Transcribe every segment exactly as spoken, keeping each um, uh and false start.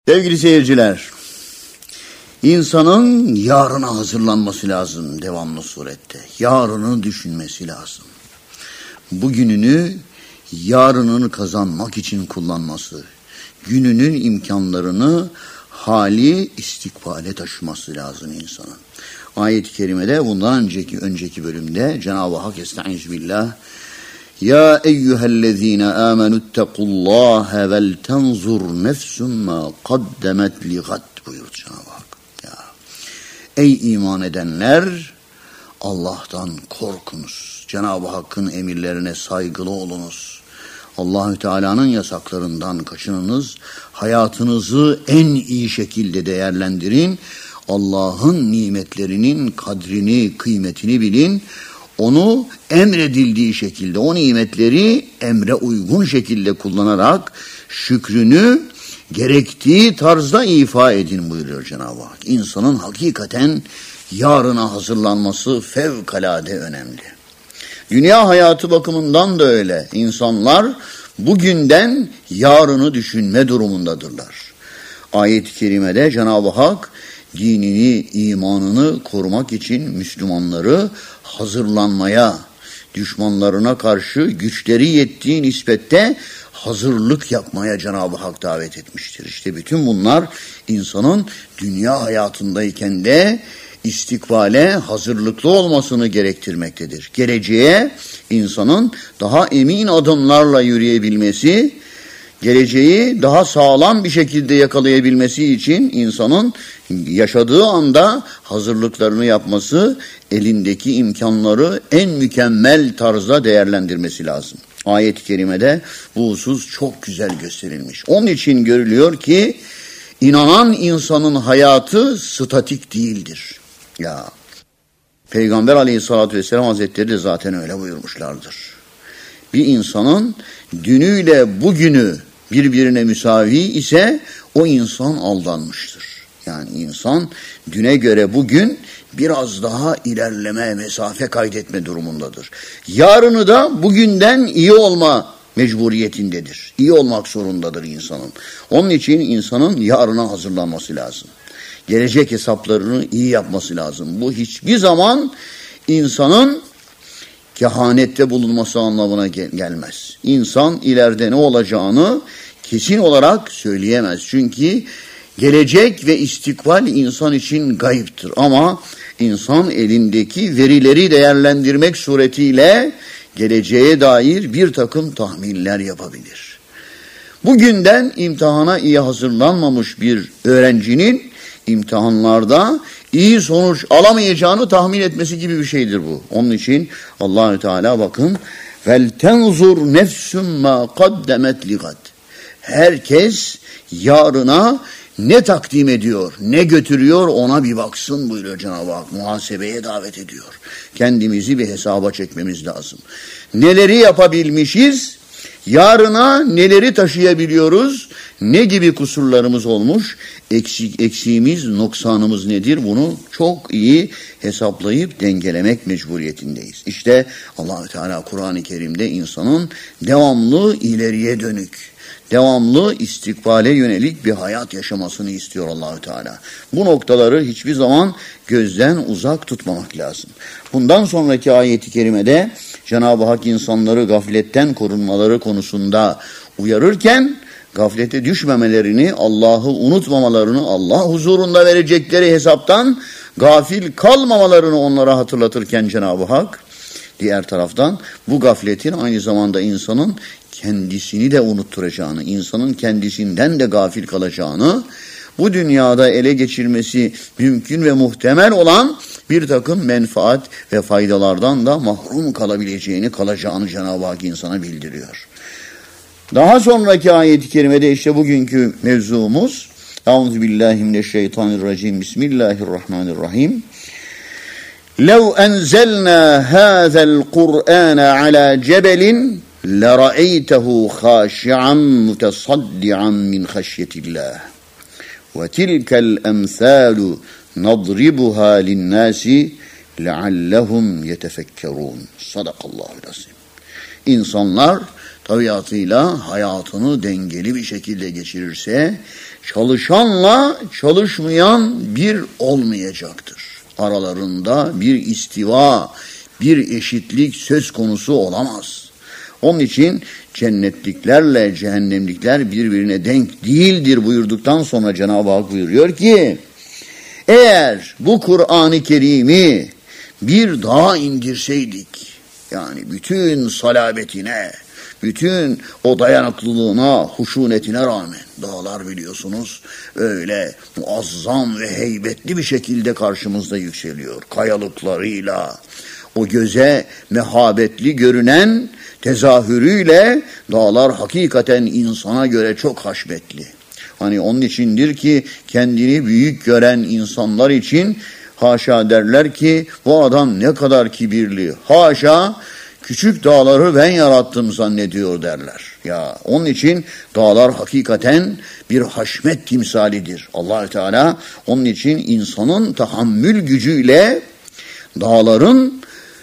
Sevgili seyirciler, insanın yarına hazırlanması lazım devamlı surette. Yarını düşünmesi lazım. Bugününü yarınını kazanmak için kullanması, gününün imkanlarını hali istikbale taşıması lazım insanın. Ayet-i kerimede bundan önceki önceki bölümde Cenab-ı Hak Estağfirullah Ya eyyühellezine amenüttekullâhe vel tenzur nefsum ma kaddemet li gad buyurdu Cenab-ı Hak. Ya, ey iman edenler, Allah'tan korkunuz. Cenab-ı Hakk'ın emirlerine saygılı olunuz. Allahü Teala'nın yasaklarından kaçınınız. Hayatınızı en iyi şekilde değerlendirin. Allah'ın nimetlerinin kadrini, kıymetini bilin. Onu emredildiği şekilde, o nimetleri emre uygun şekilde kullanarak şükrünü gerektiği tarzda ifa edin buyuruyor Cenab-ı Hak. İnsanın hakikaten yarına hazırlanması fevkalade önemli. Dünya hayatı bakımından da öyle. İnsanlar bugünden yarını düşünme durumundadırlar. Ayet-i kerimede Cenab-ı Hak dinini, imanını korumak için Müslümanları hazırlanmaya, düşmanlarına karşı güçleri yettiği nispette hazırlık yapmaya Cenab-ı Hak davet etmiştir. İşte bütün bunlar insanın dünya hayatındayken de istikbale hazırlıklı olmasını gerektirmektedir. Geleceğe insanın daha emin adımlarla yürüyebilmesi, geleceği daha sağlam bir şekilde yakalayabilmesi için insanın yaşadığı anda hazırlıklarını yapması, elindeki imkanları en mükemmel tarzda değerlendirmesi lazım. Ayet-i kerimede bu husus çok güzel gösterilmiş. Onun için görülüyor ki inanan insanın hayatı statik değildir. Ya Peygamber Aleyhisselatü Vesselam Hazretleri de zaten öyle buyurmuşlardır. Bir insanın dünüyle bugünü birbirine müsavi ise o insan aldanmıştır. Yani insan düne göre bugün biraz daha ilerleme, mesafe kaydetme durumundadır. Yarını da bugünden iyi olma mecburiyetindedir. İyi olmak zorundadır insanın. Onun için insanın yarına hazırlanması lazım. Gelecek hesaplarını iyi yapması lazım. Bu hiçbir zaman insanın kehanette bulunması anlamına gel- gelmez. İnsan ileride ne olacağını kesin olarak söyleyemez. Çünkü gelecek ve istikbal insan için gayiptir. Ama insan elindeki verileri değerlendirmek suretiyle geleceğe dair bir takım tahminler yapabilir. Bugünden imtihana iyi hazırlanmamış bir öğrencinin imtihanlarda iyi sonuç alamayacağını tahmin etmesi gibi bir şeydir bu. Onun için Allahü Teala bakın vel tenzur nefsum ma kaddemet ligad. Herkes yarına ne takdim ediyor, ne götürüyor ona bir baksın buyuruyor Cenab-ı Hak. Muhasebeye davet ediyor. Kendimizi bir hesaba çekmemiz lazım. Neleri yapabilmişiz, yarına neleri taşıyabiliyoruz, ne gibi kusurlarımız olmuş, eksik, eksiğimiz, noksanımız nedir bunu çok iyi hesaplayıp dengelemek mecburiyetindeyiz. İşte Allah-u Teala Kur'an-ı Kerim'de insanın devamlı ileriye dönük, devamlı istikbale yönelik bir hayat yaşamasını istiyor Allahü Teala. Bu noktaları hiçbir zaman gözden uzak tutmamak lazım. Bundan sonraki ayet-i kerimede Cenab-ı Hak insanları gafletten korunmaları konusunda uyarırken gaflete düşmemelerini, Allah'ı unutmamalarını, Allah huzurunda verecekleri hesaptan gafil kalmamalarını onlara hatırlatırken Cenab-ı Hak diğer taraftan bu gafletin aynı zamanda insanın kendisini de unutturacağını, insanın kendisinden de gafil kalacağını, bu dünyada ele geçirmesi mümkün ve muhtemel olan bir takım menfaat ve faydalardan da mahrum kalabileceğini, kalacağını Cenab-ı Hak insana bildiriyor. Daha sonraki ayet-i kerimede işte bugünkü mevzumuz Euzubillahimineşşeytanirracim Bismillahirrahmanirrahim لَوْ أَنْزَلْنَا هَذَا الْقُرْآنَ عَلَى جَبَلٍ لَرَأَيْتَهُ خَاشِعًا مُتَصَدِّعًا مِنْ خَشْيَةِ اللّٰهِ وَتِلْكَ الْأَمْثَالُ نَضْرِبُهَا لِلنَّاسِ لَعَلَّهُمْ يَتَفَكَّرُونَ Sadakallahu lazim. İnsanlar tabiatıyla hayatını dengeli bir şekilde geçirirse çalışanla çalışmayan bir olmayacaktır. Aralarında bir istiva, bir eşitlik söz konusu olamaz. Onun için cennetliklerle cehennemlikler birbirine denk değildir buyurduktan sonra Cenab-ı Hak buyuruyor ki, eğer bu Kur'an-ı Kerim'i bir dağa indirseydik, yani bütün salabetine, bütün o dayanıklılığına, huşunetine rağmen, dağlar biliyorsunuz öyle muazzam ve heybetli bir şekilde karşımızda yükseliyor. Kayalıklarıyla, o göze mehabetli görünen tezahürüyle dağlar hakikaten insana göre çok haşmetli. Hani onun içindir ki kendini büyük gören insanlar için haşa derler ki bu adam ne kadar kibirli. Haşa küçük dağları ben yarattım zannediyor derler. Ya onun için dağlar hakikaten bir haşmet timsalidir. Allah-u Teala onun için insanın tahammül gücüyle dağların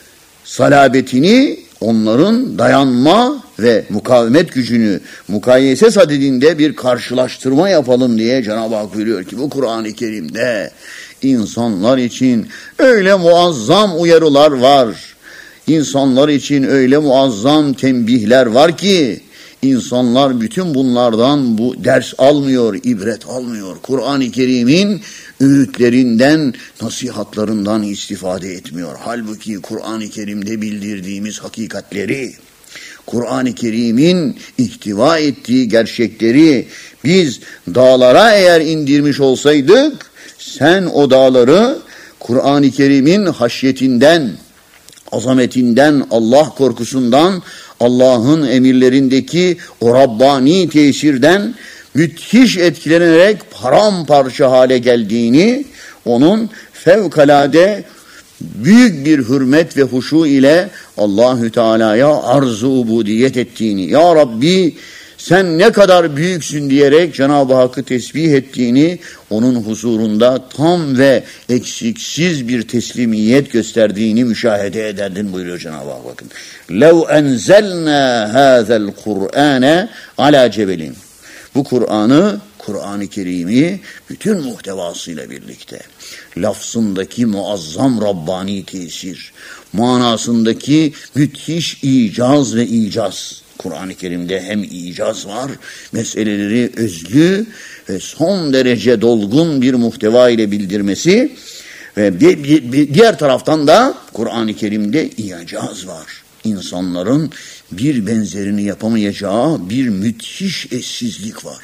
salabetini, onların dayanma ve mukavemet gücünü mukayese sadedinde bir karşılaştırma yapalım diye Cenab-ı Hak buyuruyor ki bu Kur'an-ı Kerim'de insanlar için öyle muazzam uyarılar var. İnsanlar için öyle muazzam tembihler var ki insanlar bütün bunlardan bu ders almıyor, ibret almıyor. Kur'an-ı Kerim'in öğütlerinden, nasihatlarından istifade etmiyor. Halbuki Kur'an-ı Kerim'de bildirdiğimiz hakikatleri, Kur'an-ı Kerim'in ihtiva ettiği gerçekleri biz dağlara eğer indirmiş olsaydık, sen o dağları Kur'an-ı Kerim'in haşyetinden, azametinden, Allah korkusundan, Allah'ın emirlerindeki o Rabbani tesirden müthiş etkilenerek paramparça hale geldiğini, onun fevkalade büyük bir hürmet ve huşu ile Allahü Teala'ya arz-ı ubudiyet ettiğini, Ya Rabbi sen ne kadar büyüksün diyerek Cenab-ı Hakk'ı tesbih ettiğini, onun huzurunda tam ve eksiksiz bir teslimiyet gösterdiğini müşahede ederdin buyuruyor Cenab-ı Hak. Bakın. لَوْ أَنْزَلْنَا هَذَا الْقُرْآنَ عَلَى جَبَلٍ. Bu Kur'an'ı, Kur'an-ı Kerim'i bütün muhtevasıyla birlikte, lafzındaki muazzam Rabbani tesir, manasındaki müthiş icaz ve icaz. Kur'an-ı Kerim'de hem icaz var, meseleleri özlü ve son derece dolgun bir muhteva ile bildirmesi ve bir, bir, bir diğer taraftan da Kur'an-ı Kerim'de icaz var. İnsanların bir benzerini yapamayacağı bir müthiş eşsizlik var.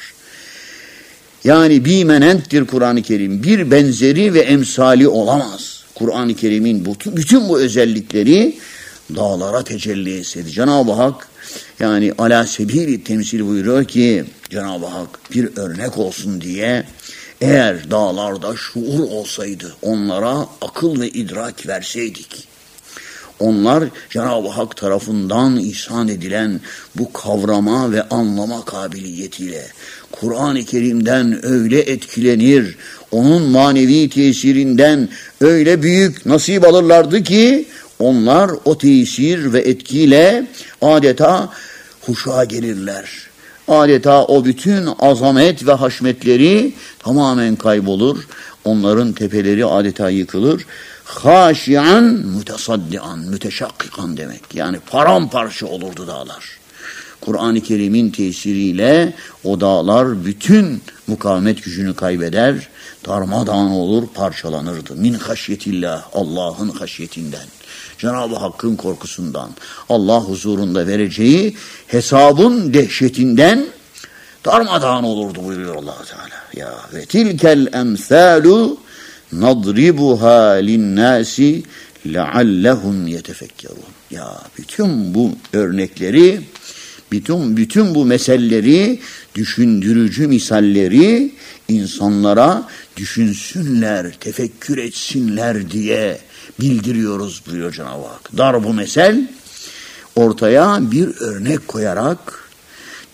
Yani bimenenttir Kur'an-ı Kerim. Bir benzeri ve emsali olamaz. Kur'an-ı Kerim'in bütün, bütün bu özellikleri dağlara tecelli etseydi. Cenab-ı Hak yani ala sebili temsil buyuruyor ki Cenab-ı Hak bir örnek olsun diye eğer dağlarda şuur olsaydı onlara akıl ve idrak verseydik. Onlar Cenab-ı Hak tarafından ihsan edilen bu kavrama ve anlama kabiliyetiyle Kur'an-ı Kerim'den öyle etkilenir, onun manevi tesirinden öyle büyük nasip alırlardı ki onlar o tesir ve etkiyle adeta huşa gelirler. Adeta o bütün azamet ve haşmetleri tamamen kaybolur. Onların tepeleri adeta yıkılır. Haşian mütesaddian, müteşakkikan demek. Yani paramparça olurdu dağlar. Kur'an-ı Kerim'in tesiriyle o dağlar bütün mukavemet gücünü kaybeder, darmadağın olur, parçalanırdı. Min haşyetillah, Allah'ın haşyetinden, Cenab-ı Hakk'ın korkusundan, Allah huzurunda vereceği hesabın dehşetinden darmadağın olurdu buyuruyor Allah Teala. Ya ve tilkel emsalu nadribuha linnâsi leallehum yetefekkerun. Ya bütün bu örnekleri, bütün bütün bu meseleleri, düşündürücü misalleri insanlara düşünsünler, tefekkür etsinler diye bildiriyoruz buyuruyor Cenab-ı Hak. Dar bu mesel ortaya bir örnek koyarak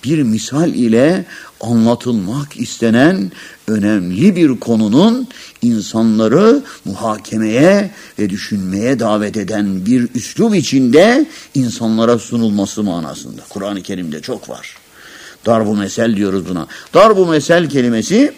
bir misal ile anlatılmak istenen önemli bir konunun insanları muhakemeye ve düşünmeye davet eden bir üslup içinde insanlara sunulması manasında. Kur'an-ı Kerim'de çok var. Darb-ı mesel diyoruz buna. Darb-ı mesel kelimesi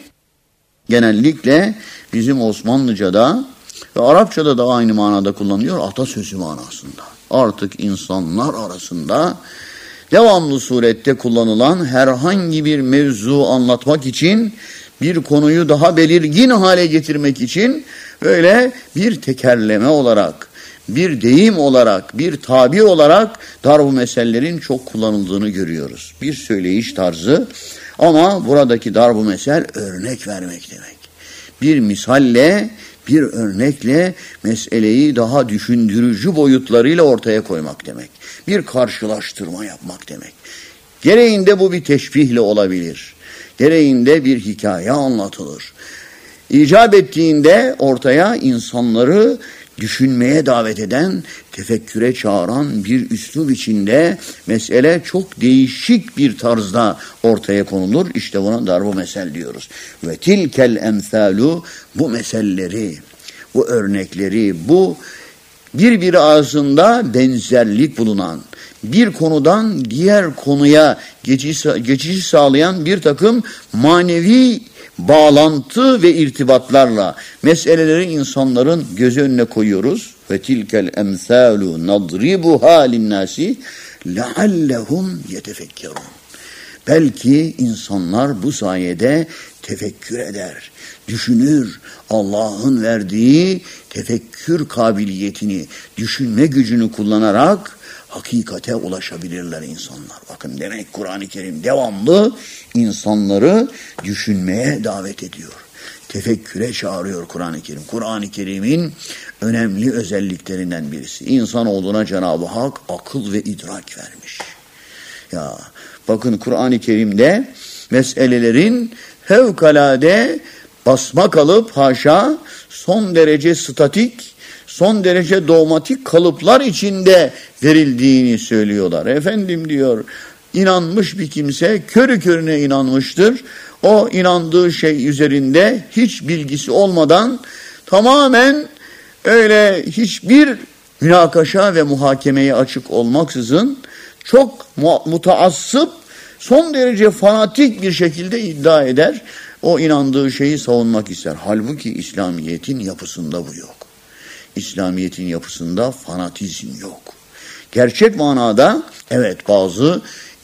genellikle bizim Osmanlıca'da ve Arapçada da aynı manada kullanılıyor, atasözü manasında. Artık insanlar arasında devamlı surette kullanılan herhangi bir mevzu anlatmak için, bir konuyu daha belirgin hale getirmek için böyle bir tekerleme olarak, bir deyim olarak, bir tabi olarak darb-ı mesellerin çok kullanıldığını görüyoruz. Bir söyleyiş tarzı ama buradaki darb-ı mesel örnek vermek demek. Bir misalle, bir örnekle meseleyi daha düşündürücü boyutlarıyla ortaya koymak demek. Bir karşılaştırma yapmak demek. Gereğinde bu bir teşbihle olabilir. Gereğinde bir hikaye anlatılır. İcap ettiğinde ortaya insanları düşünmeye davet eden, tefekküre çağıran bir üslup içinde mesele çok değişik bir tarzda ortaya konulur. İşte buna darb-ı mesel diyoruz. Ve tilkel emsalu, bu meselleri, bu örnekleri, bu birbiri arasında benzerlik bulunan, bir konudan diğer konuya geçiş, geçiş sağlayan bir takım manevi bağlantı ve irtibatlarla meseleleri insanların göz önüne koyuyoruz. Ve tilkel emsalu nadribuha linnasi leallehum yetefekkerun. Belki insanlar bu sayede tefekkür eder, düşünür, Allah'ın verdiği tefekkür kabiliyetini, düşünme gücünü kullanarak hakikate ulaşabilirler insanlar. Bakın demek Kur'an-ı Kerim devamlı insanları düşünmeye davet ediyor. Tefekküre çağırıyor Kur'an-ı Kerim. Kur'an-ı Kerim'in önemli özelliklerinden birisi. İnsanoğluna Cenab-ı Hak akıl ve idrak vermiş. Ya bakın Kur'an-ı Kerim'de meselelerin fevkalade basma kalıp haşa son derece statik, son derece dogmatik kalıplar içinde verildiğini söylüyorlar. Efendim diyor, inanmış bir kimse körü körüne inanmıştır. O inandığı şey üzerinde hiç bilgisi olmadan tamamen öyle hiçbir münakaşa ve muhakemeye açık olmaksızın çok mutaassıp, son derece fanatik bir şekilde iddia eder. O inandığı şeyi savunmak ister. Halbuki İslamiyet'in yapısında bu yok. İslamiyet'in yapısında fanatizm yok. Gerçek manada evet bazı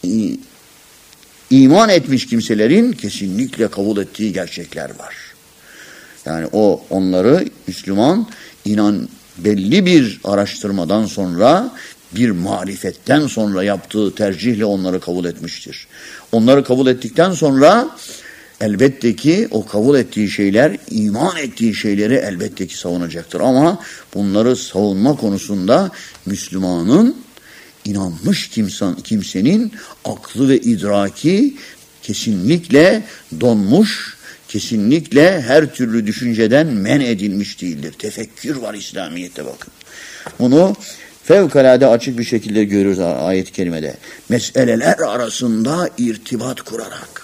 iman etmiş kimselerin kesinlikle kabul ettiği gerçekler var. Yani o onları Müslüman inan belli bir araştırmadan sonra, bir marifetten sonra yaptığı tercihle onları kabul etmiştir. Onları kabul ettikten sonra elbette ki o kabul ettiği şeyler, iman ettiği şeyleri elbette ki savunacaktır. Ama bunları savunma konusunda Müslümanın, inanmış kimsen, kimsenin aklı ve idraki kesinlikle donmuş, kesinlikle her türlü düşünceden men edilmiş değildir. Tefekkür var İslamiyet'te bakın. Bunu fevkalade açık bir şekilde görürüz ayet-i kerimede. Meseleler arasında irtibat kurarak.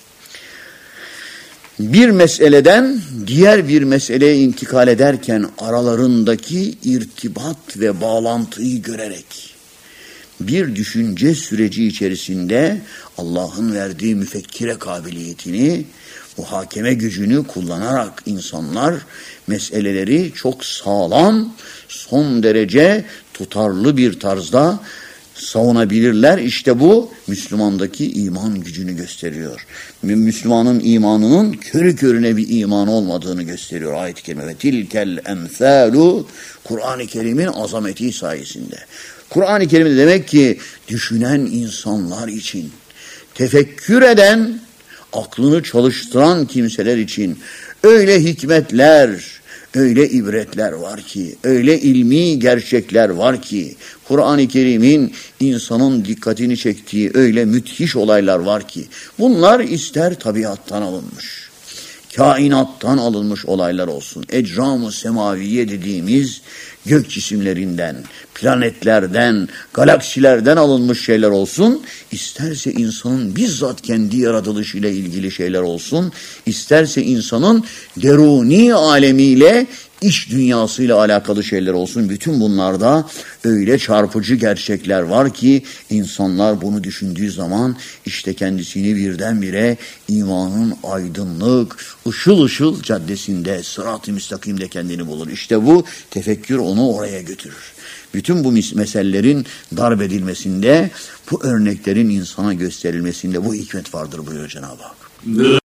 Bir meseleden diğer bir meseleye intikal ederken aralarındaki irtibat ve bağlantıyı görerek bir düşünce süreci içerisinde Allah'ın verdiği müfekkire kabiliyetini, muhakeme gücünü kullanarak insanlar meseleleri çok sağlam, son derece tutarlı bir tarzda savunabilirler. İşte bu Müslümandaki iman gücünü gösteriyor. Müslümanın imanının körü körüne bir iman olmadığını gösteriyor ayet-i kerime. Ve tilkel emsalu, Kur'an-ı Kerim'in azameti sayesinde. Kur'an-ı Kerim'de demek ki düşünen insanlar için, tefekkür eden, aklını çalıştıran kimseler için öyle hikmetler, öyle ibretler var ki, öyle ilmi gerçekler var ki, Kur'an-ı Kerim'in insanın dikkatini çektiği öyle müthiş olaylar var ki, bunlar ister tabiattan alınmış, kainattan alınmış olaylar olsun, ecram-ı semaviye dediğimiz gök cisimlerinden, planetlerden, galaksilerden alınmış şeyler olsun, isterse insanın bizzat kendi yaratılışıyla ilgili şeyler olsun, isterse insanın deruni alemiyle, iç dünyasıyla alakalı şeyler olsun. Bütün bunlarda öyle çarpıcı gerçekler var ki insanlar bunu düşündüğü zaman işte kendisini birdenbire imanın aydınlık, ışıl ışıl caddesinde, sırat-ı müstakimde kendini bulur. İşte bu tefekkür onu oraya götürür. Bütün bu meselelerin darp edilmesinde, bu örneklerin insana gösterilmesinde bu hikmet vardır buyuruyor Cenab-ı Hak.